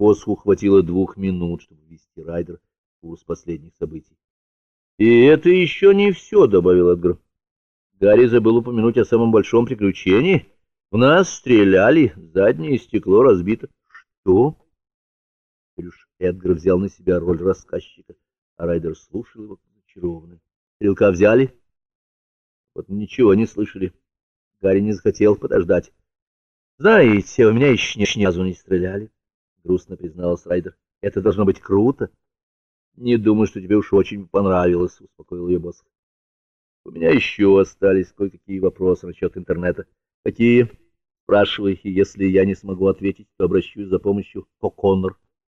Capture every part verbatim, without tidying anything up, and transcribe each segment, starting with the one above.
Босху хватило двух минут, чтобы ввести Райдер в курс последних событий. — И это еще не все, — добавил Эдгар. Гарри забыл упомянуть о самом большом приключении. В нас стреляли, заднее стекло разбито. — Что? Теперь уж Эдгар взял на себя роль рассказчика, а Райдер слушал его зачарованный. — Стрелка взяли? Вот мы ничего не слышали. Гарри не захотел подождать. — Знаете, у меня еще ни разу не стреляли, — грустно призналась Райдер. — Это должно быть круто. — Не думаю, что тебе уж очень понравилось, — успокоил ее босс. — У меня еще остались кое-какие вопросы насчет интернета. — Какие? — Спрашивай, и если я не смогу ответить, то обращусь за помощью к О'Коннор.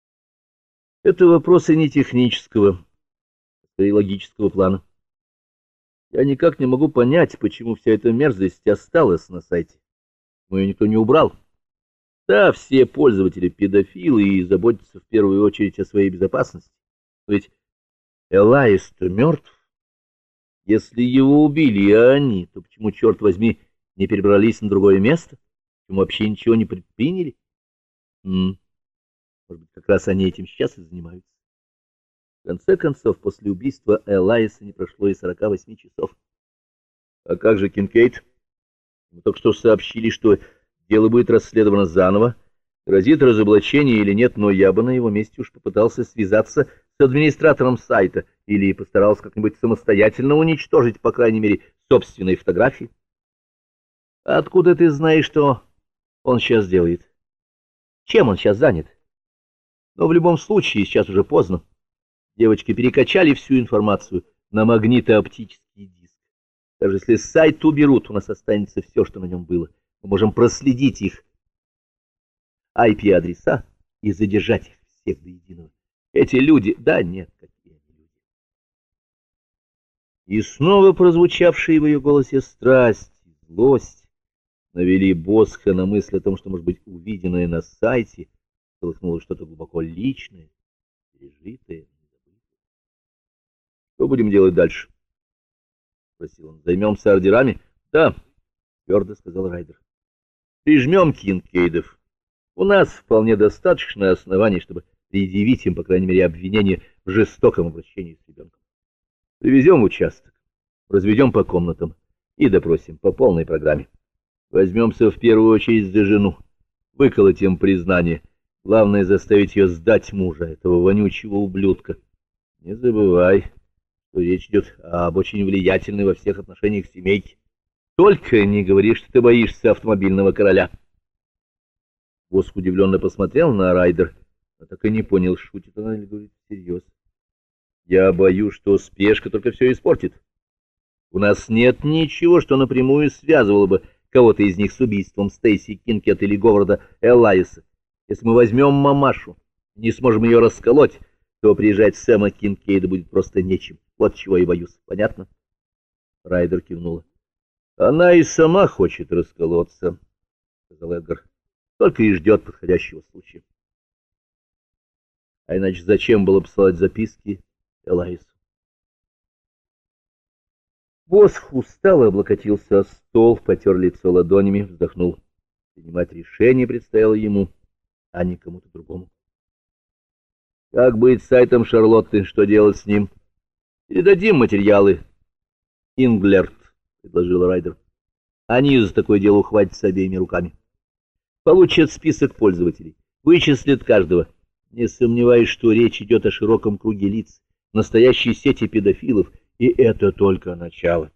— Это вопросы не технического, а и логического плана. Я никак не могу понять, почему вся эта мерзость осталась на сайте. Но ее никто не убрал. Да, все пользователи педофилы и заботятся в первую очередь о своей безопасности. Но ведь Элайс-то мертв. Если его убили, а они, то почему, черт возьми, не перебрались на другое место? Почему вообще ничего не предприняли? М -м. Может быть, как раз они этим сейчас и занимаются. В конце концов, после убийства Элайса не прошло и сорока восьми часов. А как же Кинкейд? Мы только что сообщили, что дело будет расследовано заново. Грозит разоблачение или нет, но я бы на его месте уж попытался связаться с администратором сайта или постарался как-нибудь самостоятельно уничтожить, по крайней мере, собственные фотографии. А откуда ты знаешь, что он сейчас делает? Чем он сейчас занят? Но в любом случае, сейчас уже поздно. Девочки перекачали всю информацию на магнитооптический диск. Даже если сайт уберут, у нас останется все, что на нем было. Мы можем проследить их ай пи-адреса и задержать их всех до единого. Эти люди... Да, нет, какие они люди. И снова прозвучавшие в ее голосе страсть и злость навели Босха на мысль о том, что, может быть, увиденное на сайте колыхнуло что-то глубоко личное, пережитое. Что будем делать дальше? — спросил он. — Займемся ордерами? — Да, — твердо сказал Райдер. — Прижмем Кинкейдов. У нас вполне достаточно оснований, чтобы предъявить им, по крайней мере, обвинение в жестоком обращении с ребенком. Привезем в участок, разведем по комнатам и допросим по полной программе. Возьмемся в первую очередь за жену, выколотим признание. Главное — заставить ее сдать мужа, этого вонючего ублюдка. Не забывай, что речь идет об очень влиятельной во всех отношениях семейке. Только не говори, что ты боишься автомобильного короля. Босх удивленно посмотрел на Райдер, но так и не понял, шутит она или говорит всерьез. Я боюсь, что спешка только все испортит. У нас нет ничего, что напрямую связывало бы кого-то из них с убийством Стейси Кинкет или Говарда Элайса. Если мы возьмем мамашу, не сможем ее расколоть, то приезжать Сэма Кинкейда будет просто нечем. Вот чего я боюсь. Понятно? Райдер кивнула. — Она и сама хочет расколоться, — сказал Эдгар. — Только и ждет подходящего случая. А иначе зачем было посылать записки Элайсу? Босх устало облокотился о стол, потер лицо ладонями, вздохнул. Принимать решение предстояло ему, а не кому-то другому. — Как быть с сайтом Шарлотты? Что делать с ним? — Передадим материалы. — Инглерт, — предложил Райдер. — Они за такое дело ухватятся обеими руками. Получат список пользователей, вычислят каждого. Не сомневаюсь, что речь идет о широком круге лиц, настоящей сети педофилов, и это только начало.